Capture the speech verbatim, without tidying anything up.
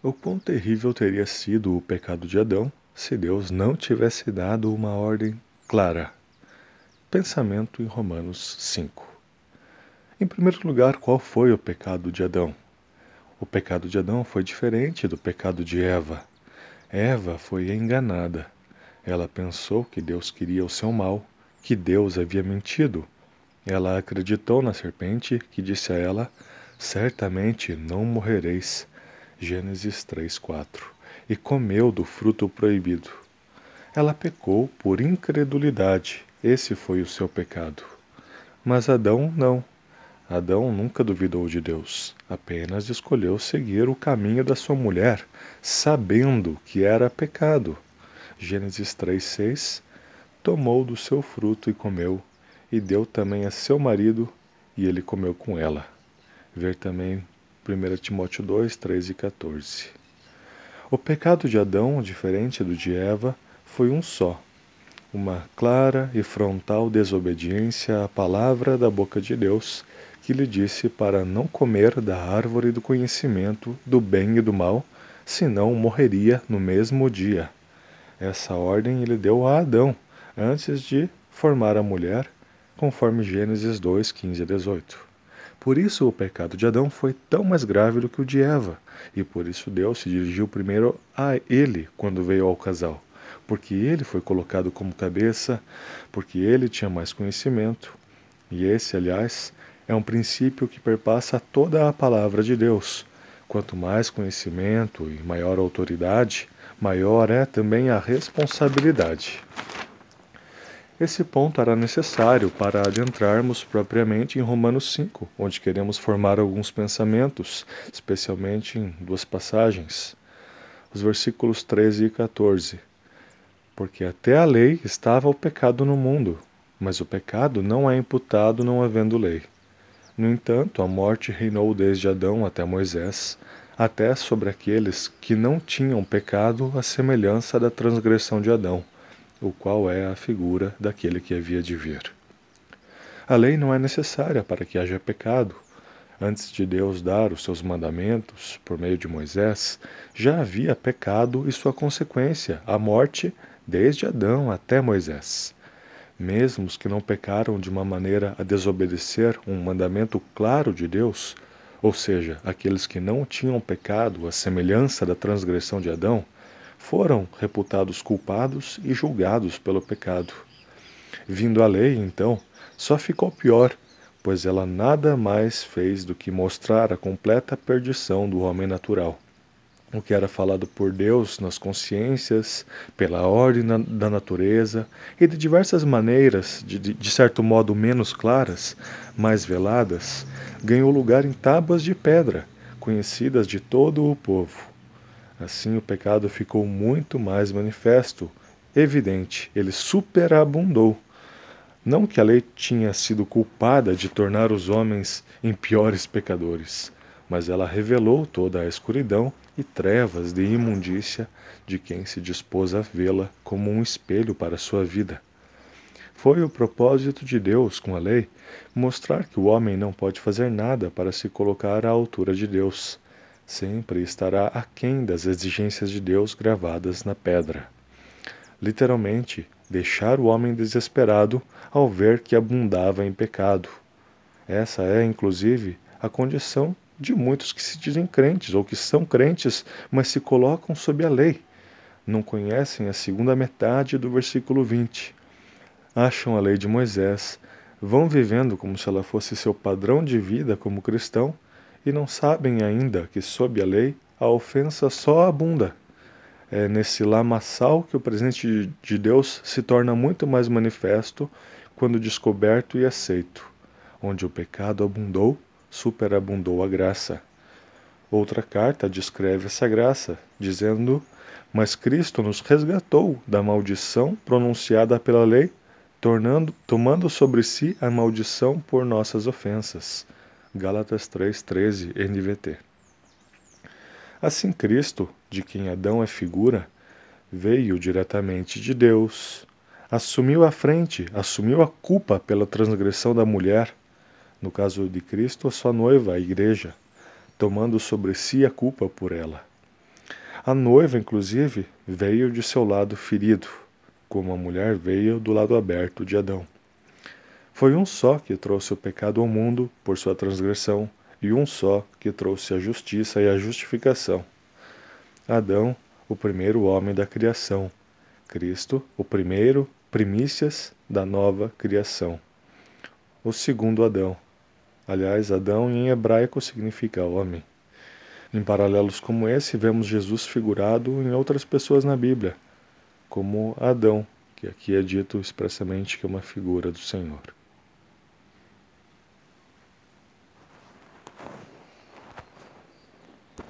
O quão terrível teria sido o pecado de Adão se Deus não tivesse dado uma ordem clara. Pensamento em Romanos cinco. Em primeiro lugar, qual foi o pecado de Adão? O pecado de Adão foi diferente do pecado de Eva. Eva foi enganada. Ela pensou que Deus queria o seu mal, que Deus havia mentido. Ela acreditou na serpente, que disse a ela: certamente não morrereis. Gênesis três, quatro. E comeu do fruto proibido. Ela pecou por incredulidade. Esse foi o seu pecado. Mas Adão não. Adão nunca duvidou de Deus, apenas escolheu seguir o caminho da sua mulher, sabendo que era pecado. Gênesis três, seis. Tomou do seu fruto e comeu, e deu também a seu marido, e ele comeu com ela. Ver também primeiro Timóteo dois, treze e quatorze. O pecado de Adão, diferente do de Eva, foi um só. Uma clara e frontal desobediência à palavra da boca de Deus, que lhe disse para não comer da árvore do conhecimento do bem e do mal, senão morreria no mesmo dia. Essa ordem ele deu a Adão, antes de formar a mulher, conforme Gênesis dois, quinze a dezoito. Por isso o pecado de Adão foi tão mais grave do que o de Eva, e por isso Deus se dirigiu primeiro a ele quando veio ao casal, porque ele foi colocado como cabeça, porque ele tinha mais conhecimento, e esse, aliás, é um princípio que perpassa toda a palavra de Deus. Quanto mais conhecimento e maior autoridade, maior é também a responsabilidade. Esse ponto era necessário para adentrarmos propriamente em Romanos cinco, onde queremos formar alguns pensamentos, especialmente em duas passagens, os versículos treze e quatorze. Porque até a lei estava o pecado no mundo, mas o pecado não é imputado não havendo lei. No entanto, a morte reinou desde Adão até Moisés, até sobre aqueles que não tinham pecado à semelhança da transgressão de Adão, o qual é a figura daquele que havia de vir. A lei não é necessária para que haja pecado. Antes de Deus dar os seus mandamentos, por meio de Moisés, já havia pecado e sua consequência, a morte, desde Adão até Moisés. Mesmo os que não pecaram de uma maneira a desobedecer um mandamento claro de Deus, ou seja, aqueles que não tinham pecado à semelhança da transgressão de Adão, foram reputados culpados e julgados pelo pecado. Vindo a lei, então, só ficou pior, pois ela nada mais fez do que mostrar a completa perdição do homem natural. O que era falado por Deus nas consciências, pela ordem na, da natureza e de diversas maneiras, de, de, de certo modo menos claras, mais veladas, ganhou lugar em tábuas de pedra, conhecidas de todo o povo. Assim o pecado ficou muito mais manifesto, evidente, ele superabundou. Não que a lei tinha sido culpada de tornar os homens em piores pecadores, mas ela revelou toda a escuridão e trevas de imundícia de quem se dispôs a vê-la como um espelho para a sua vida. Foi o propósito de Deus com a lei mostrar que o homem não pode fazer nada para se colocar à altura de Deus. Sempre estará aquém das exigências de Deus gravadas na pedra. Literalmente, deixar o homem desesperado ao ver que abundava em pecado. Essa é, inclusive, a condição de muitos que se dizem crentes ou que são crentes, mas se colocam sob a lei. Não conhecem a segunda metade do versículo vinte. Acham a lei de Moisés, vão vivendo como se ela fosse seu padrão de vida como cristão e não sabem ainda que, sob a lei, a ofensa só abunda. É nesse lamaçal que o presente de Deus se torna muito mais manifesto quando descoberto e aceito. Onde o pecado abundou, superabundou a graça. Outra carta descreve essa graça, dizendo: mas Cristo nos resgatou da maldição pronunciada pela lei, tornando, tomando sobre si a maldição por nossas ofensas. Gálatas três, treze, N V T. Assim Cristo, de quem Adão é figura, veio diretamente de Deus, assumiu a frente, assumiu a culpa pela transgressão da mulher, no caso de Cristo, a sua noiva, a igreja, tomando sobre si a culpa por ela. A noiva, inclusive, veio de seu lado ferido, como a mulher veio do lado aberto de Adão. Foi um só que trouxe o pecado ao mundo por sua transgressão, e um só que trouxe a justiça e a justificação. Adão, o primeiro homem da criação. Cristo, o primeiro, primícias da nova criação. O segundo Adão. Aliás, Adão em hebraico significa homem. Em paralelos como esse, vemos Jesus figurado em outras pessoas na Bíblia, como Adão, que aqui é dito expressamente que é uma figura do Senhor.